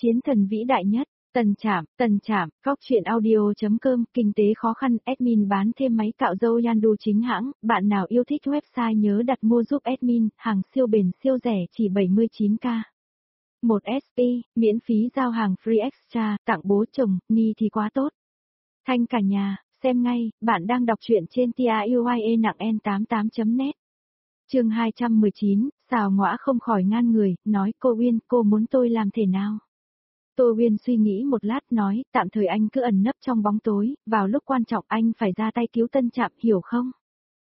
Chiến thần vĩ đại nhất, Tần Trạm, Góc truyện audio.com, kinh tế khó khăn, admin bán thêm máy cạo râu Yandu chính hãng, bạn nào yêu thích website nhớ đặt mua giúp admin, hàng siêu bền siêu rẻ chỉ 79k. 1SP, miễn phí giao hàng free extra, tặng bố chồng, ni thì quá tốt. Thanh cả nhà, xem ngay, bạn đang đọc truyện trên TIUYE nặng N88.net. Chương 219, xào ngõa không khỏi ngan người, nói cô Uyên, cô muốn tôi làm thế nào? Tô Uyên suy nghĩ một lát nói, tạm thời anh cứ ẩn nấp trong bóng tối, vào lúc quan trọng anh phải ra tay cứu Tân Trạm, hiểu không?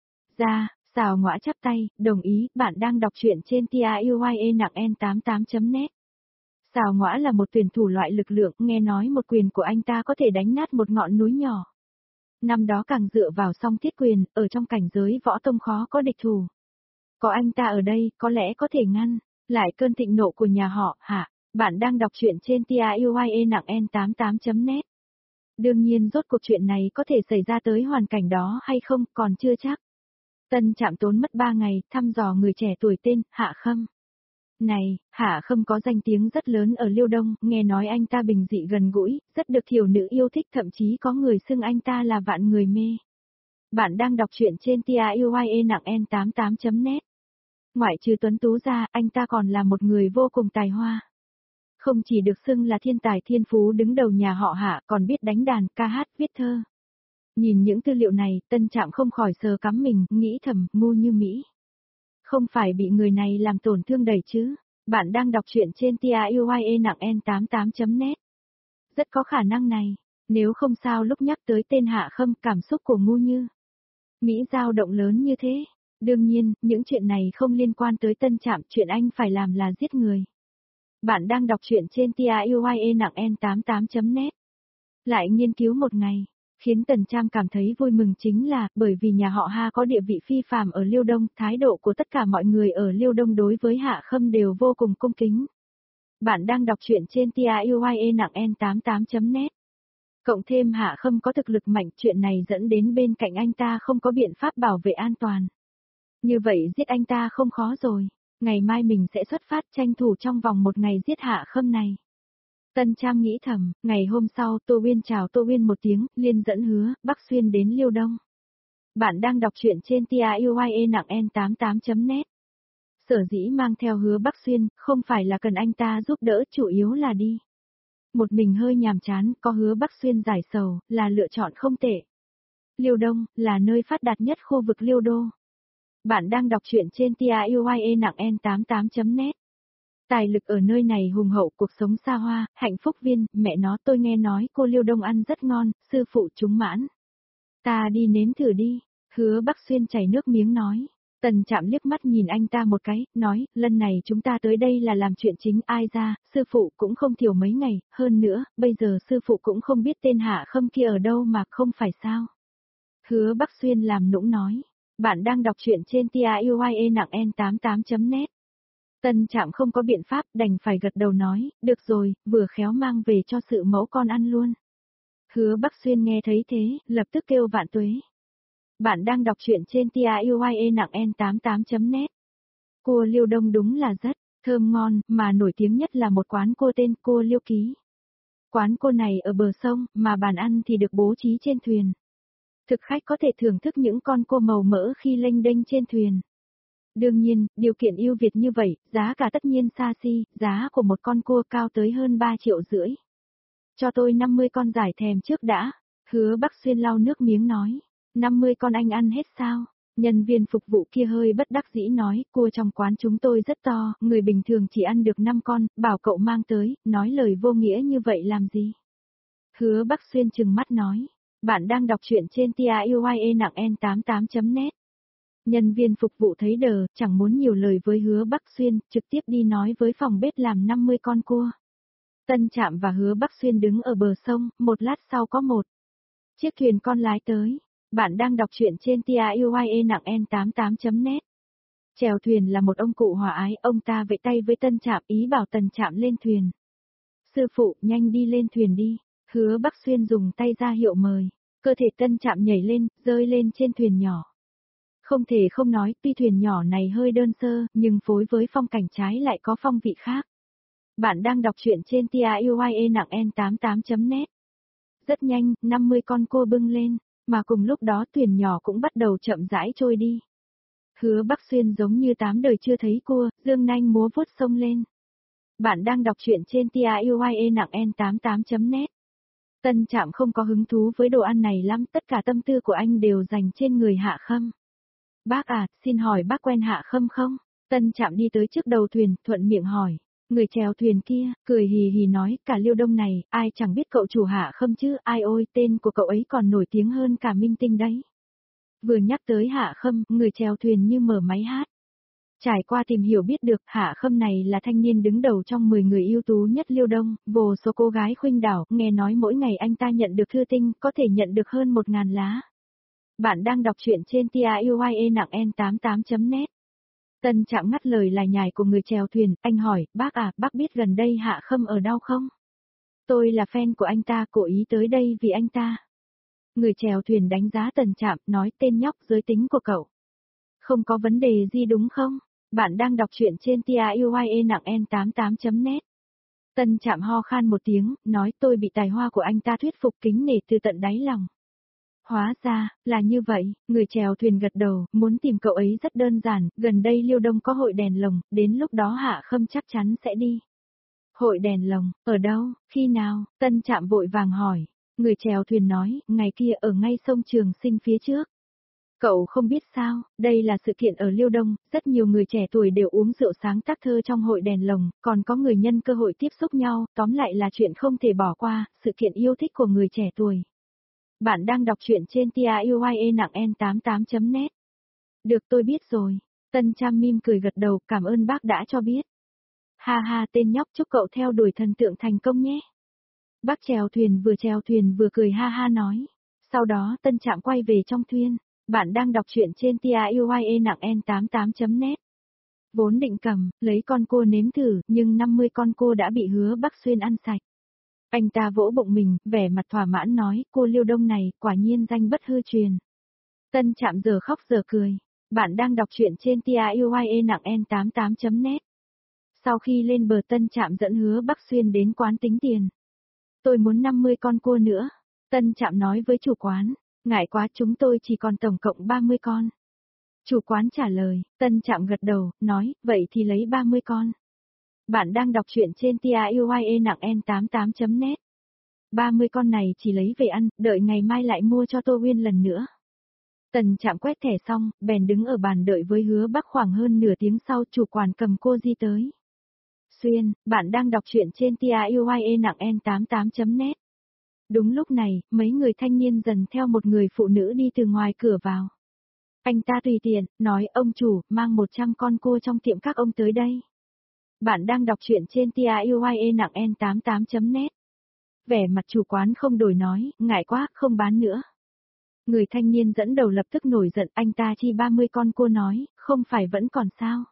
Ra, xào ngõa chắp tay, đồng ý, bạn đang đọc truyện trên TIUYE nặng N88.net. Xào ngõa là một tuyển thủ loại lực lượng, nghe nói một quyền của anh ta có thể đánh nát một ngọn núi nhỏ. Năm đó càng dựa vào song thiết quyền, ở trong cảnh giới võ tông khó có địch thủ. Có anh ta ở đây, có lẽ có thể ngăn lại cơn thịnh nộ của nhà họ, hả? Bạn đang đọc truyện trên TIUYE nặng N88.net. Đương nhiên rốt cuộc chuyện này có thể xảy ra tới hoàn cảnh đó hay không, còn chưa chắc. Tân Trạm tốn mất 3 ngày, thăm dò người trẻ tuổi tên Hạ Khâm. Này, Hạ Khâm có danh tiếng rất lớn ở Liêu Đông, nghe nói anh ta bình dị gần gũi, rất được thiểu nữ yêu thích, thậm chí có người xưng anh ta là vạn người mê. Bạn đang đọc truyện trên TIUYE nặng N88.net. Ngoại trừ tuấn tú ra, anh ta còn là một người vô cùng tài hoa. Không chỉ được xưng là thiên tài thiên phú đứng đầu nhà họ Hạ, còn biết đánh đàn, ca hát, viết thơ. Nhìn những tư liệu này, Tân Trạm không khỏi sờ cắm mình, nghĩ thầm, ngu như Mỹ. Không phải bị người này làm tổn thương đầy chứ. Bạn đang đọc truyện trên TIUYE nặng N88.net. Rất có khả năng này, nếu không sao lúc nhắc tới tên Hạ Khâm, cảm xúc của ngu như Mỹ dao động lớn như thế. Đương nhiên, những chuyện này không liên quan tới Tân Trạm, chuyện anh phải làm là giết người. Bạn đang đọc truyện trên TIUYE nặng N88.net. Lại nghiên cứu một ngày, khiến Tần Trạm cảm thấy vui mừng chính là, bởi vì nhà họ Hà có địa vị phi phàm ở Liêu Đông, thái độ của tất cả mọi người ở Liêu Đông đối với Hạ Khâm đều vô cùng cung kính. Bạn đang đọc truyện trên TIUYE nặng N88.net. Cộng thêm Hạ Khâm có thực lực mạnh, chuyện này dẫn đến bên cạnh anh ta không có biện pháp bảo vệ an toàn. Như vậy giết anh ta không khó rồi. Ngày mai mình sẽ xuất phát, tranh thủ trong vòng một ngày giết Hạ Khâm này. Tân Trạm nghĩ thầm, ngày hôm sau Tô Uyên chào Tô Uyên một tiếng, liền dẫn Hứa Bắc Xuyên đến Liêu Đông. Bạn đang đọc truyện trên TIUYE nặng N88.net. Sở dĩ mang theo Hứa Bắc Xuyên, không phải là cần anh ta giúp đỡ, chủ yếu là đi một mình hơi nhàm chán, có Hứa Bắc Xuyên giải sầu, là lựa chọn không tệ. Liêu Đông, là nơi phát đạt nhất khu vực Liêu Đô. Bạn đang đọc truyện trên TIUYE nặng N88.net. Tài lực ở nơi này hùng hậu, cuộc sống xa hoa, hạnh phúc viên, mẹ nó, tôi nghe nói cô Liêu Đông ăn rất ngon, sư phụ chúng mãn. Ta đi nếm thử đi, Hứa Bắc Xuyên chảy nước miếng nói. Tần Trạm liếc mắt nhìn anh ta một cái, nói, lần này chúng ta tới đây là làm chuyện chính, ai ra, sư phụ cũng không thiểu mấy ngày, hơn nữa, bây giờ sư phụ cũng không biết tên Hạ Khâm kia ở đâu mà không phải sao. Hứa Bắc Xuyên làm nũng nói. Bạn đang đọc truyện trên TIUYE nặng N88.net. Tân Trạm không có biện pháp, đành phải gật đầu nói, được rồi, vừa khéo mang về cho sự mẫu con ăn luôn. Hứa Bắc Xuyên nghe thấy thế, lập tức kêu vạn tuế. Bạn đang đọc truyện trên TIUYE nặng N88.net. Cua Liêu Đông đúng là rất thơm ngon, mà nổi tiếng nhất là một quán cua tên Cua Liêu Ký. Quán cua này ở bờ sông, mà bàn ăn thì được bố trí trên thuyền. Thực khách có thể thưởng thức những con cua màu mỡ khi lênh đênh trên thuyền. Đương nhiên, điều kiện ưu việt như vậy, giá cả tất nhiên xa xỉ, giá của một con cua cao tới hơn 3,5 triệu. Cho tôi 50 con giải thèm trước đã. Hứa Bắc Xuyên lau nước miếng nói. 50 con anh ăn hết sao? Nhân viên phục vụ kia hơi bất đắc dĩ nói, cua trong quán chúng tôi rất to, người bình thường chỉ ăn được 5 con, bảo cậu mang tới, nói lời vô nghĩa như vậy làm gì? Hứa Bắc Xuyên trừng mắt nói. Bạn đang đọc truyện trên TIUYE nặng N88.net. Nhân viên phục vụ thấy đờ, chẳng muốn nhiều lời với Hứa Bắc Xuyên, trực tiếp đi nói với phòng bếp làm 50 con cua. Tân Trạm và Hứa Bắc Xuyên đứng ở bờ sông, một lát sau có một chiếc thuyền con lái tới. Bạn đang đọc truyện trên TIUYE nặng N88.net. Chèo thuyền là một ông cụ hòa ái, ông ta vẫy tay với Tân Trạm, ý bảo Tần Trạm lên thuyền. Sư phụ, nhanh đi lên thuyền đi. Hứa Bắc Xuyên dùng tay ra hiệu mời. Cơ thể Tân Trạm nhảy lên, rơi lên trên thuyền nhỏ. Không thể không nói, tuy thuyền nhỏ này hơi đơn sơ, nhưng phối với phong cảnh trái lại có phong vị khác. Bạn đang đọc truyện trên TIUYE nặng N88.net. Rất nhanh, 50 con cô bưng lên, mà cùng lúc đó thuyền nhỏ cũng bắt đầu chậm rãi trôi đi. Hứa Bắc Xuyên giống như 8 đời chưa thấy cua, dương nanh múa vuốt sông lên. Bạn đang đọc truyện trên TIUYE nặng N88.net. Tân Trạm không có hứng thú với đồ ăn này lắm, tất cả tâm tư của anh đều dành trên người Hạ Khâm. Bác à, xin hỏi bác quen Hạ Khâm không? Tân Trạm đi tới trước đầu thuyền, thuận miệng hỏi. Người chèo thuyền kia, cười hì hì nói, cả Liêu Đông này, ai chẳng biết cậu chủ Hạ Khâm chứ, ai ôi, tên của cậu ấy còn nổi tiếng hơn cả minh tinh đấy. Vừa nhắc tới Hạ Khâm, người chèo thuyền như mở máy hát. Trải qua tìm hiểu biết được, Hạ Khâm này là thanh niên đứng đầu trong 10 người ưu tú nhất Liêu Đông, vô số cô gái khuynh đảo, nghe nói mỗi ngày anh ta nhận được thư tinh, có thể nhận được hơn 1000 lá. Bạn đang đọc truyện trên TIUYE nặng N88.net. Tân Trạm ngắt lời lải nhải của người chèo thuyền, anh hỏi, bác à, bác biết gần đây Hạ Khâm ở đâu không? Tôi là fan của anh ta, cố ý tới đây vì anh ta. Người chèo thuyền đánh giá Tân Trạm, nói tên nhóc giới tính của cậu. Không có vấn đề gì đúng không? Bạn đang đọc truyện trên TIUYE nặng N88.net. Tân Trạm ho khan một tiếng, nói tôi bị tài hoa của anh ta thuyết phục kính nể từ tận đáy lòng. Hóa ra, là như vậy, người chèo thuyền gật đầu, muốn tìm cậu ấy rất đơn giản, gần đây Liêu Đông có hội đèn lồng, đến lúc đó Hạ Khâm chắc chắn sẽ đi. Hội đèn lồng, ở đâu, khi nào, Tân Trạm vội vàng hỏi. Người chèo thuyền nói, ngày kia ở ngay sông Trường Sinh phía trước. Cậu không biết sao, đây là sự kiện ở Liêu Đông, rất nhiều người trẻ tuổi đều uống rượu sáng tác thơ trong hội đèn lồng, còn có người nhân cơ hội tiếp xúc nhau, tóm lại là chuyện không thể bỏ qua, sự kiện yêu thích của người trẻ tuổi. Bạn đang đọc truyện trên TIUYE nặng N88.net. Được tôi biết rồi. Tân Trạm mỉm cười gật đầu, cảm ơn bác đã cho biết. Ha ha, tên nhóc, chúc cậu theo đuổi thần tượng thành công nhé. Bác chèo thuyền vừa cười ha ha nói. Sau đó Tân Trạm quay về trong thuyền. Bạn đang đọc truyện trên TIUYE nặng N88.net. Vốn định cầm, lấy con cua nếm thử, nhưng 50 con cua đã bị Hứa Bắc Xuyên ăn sạch. Anh ta vỗ bụng mình, vẻ mặt thỏa mãn nói, cô Liêu Đông này, quả nhiên danh bất hư truyền. Tân Trạm giờ khóc giờ cười. Bạn đang đọc truyện trên TIUYE nặng N88.net. Sau khi lên bờ, Tân Trạm dẫn Hứa Bắc Xuyên đến quán tính tiền. Tôi muốn 50 con cua nữa. Tân Trạm nói với chủ quán, ngại quá, chúng tôi chỉ còn tổng cộng 30 con. Chủ quán trả lời, Tân Trạm gật đầu, nói, vậy thì lấy 30 con. Bạn đang đọc truyện trên TIUYE nặng N88.net. 30 con này chỉ lấy về ăn, đợi ngày mai lại mua cho Tô Uyên lần nữa. Tân Trạm quét thẻ xong, bèn đứng ở bàn đợi với Hứa Bắc. Khoảng hơn nửa tiếng sau, chủ quán cầm cô di tới. Xuyên, bạn đang đọc truyện trên TIUYE nặng N88.net. Đúng lúc này, mấy người thanh niên dần theo một người phụ nữ đi từ ngoài cửa vào. Anh ta tùy tiện, nói, ông chủ, mang 100 con cua trong tiệm các ông tới đây. Bạn đang đọc truyện trên TIUYE nặng N88.net. Vẻ mặt chủ quán không đổi, nói, ngại quá, không bán nữa. Người thanh niên dẫn đầu lập tức nổi giận, anh ta chi 30 con cua, nói, không phải vẫn còn sao.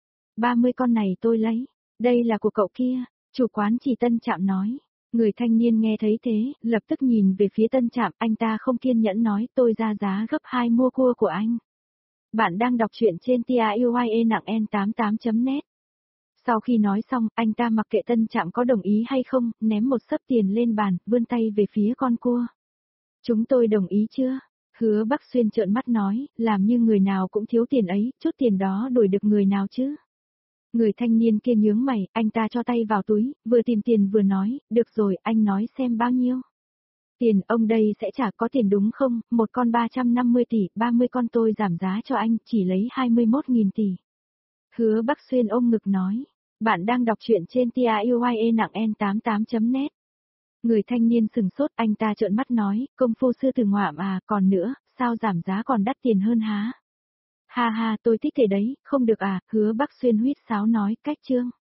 30 con này tôi lấy, đây là của cậu kia, chủ quán chỉ Tân Trạm nói. Người thanh niên nghe thấy thế, lập tức nhìn về phía Tân Trạm, anh ta không kiên nhẫn nói, tôi ra giá gấp 2 mua cua của anh. Bạn đang đọc truyện trên TIUYE nặng N88.net. Sau khi nói xong, anh ta mặc kệ Tân Trạm có đồng ý hay không, ném một xấp tiền lên bàn, vươn tay về phía con cua. Chúng tôi đồng ý chưa? Hứa Bắc Xuyên trợn mắt nói, làm như người nào cũng thiếu tiền ấy, chút tiền đó đổi được người nào chứ? Người thanh niên kia nhướng mày, anh ta cho tay vào túi, vừa tìm tiền vừa nói, được rồi, anh nói xem bao nhiêu. Tiền ông đây sẽ trả, có tiền đúng không? Một con 350 tỷ, 30 con tôi giảm giá cho anh, chỉ lấy 21.000 tỷ. Hứa Bắc Xuyên ôm ngực nói, bạn đang đọc truyện trên TIUYE nặng N88.net. Người thanh niên sừng sốt, anh ta trợn mắt nói, công phu sư tử ngoạm à, còn nữa, sao giảm giá còn đắt tiền hơn há? Ha ha, tôi thích thế đấy, không được à, Hứa Bắc Xuyên huýt sáo nói, cách chương.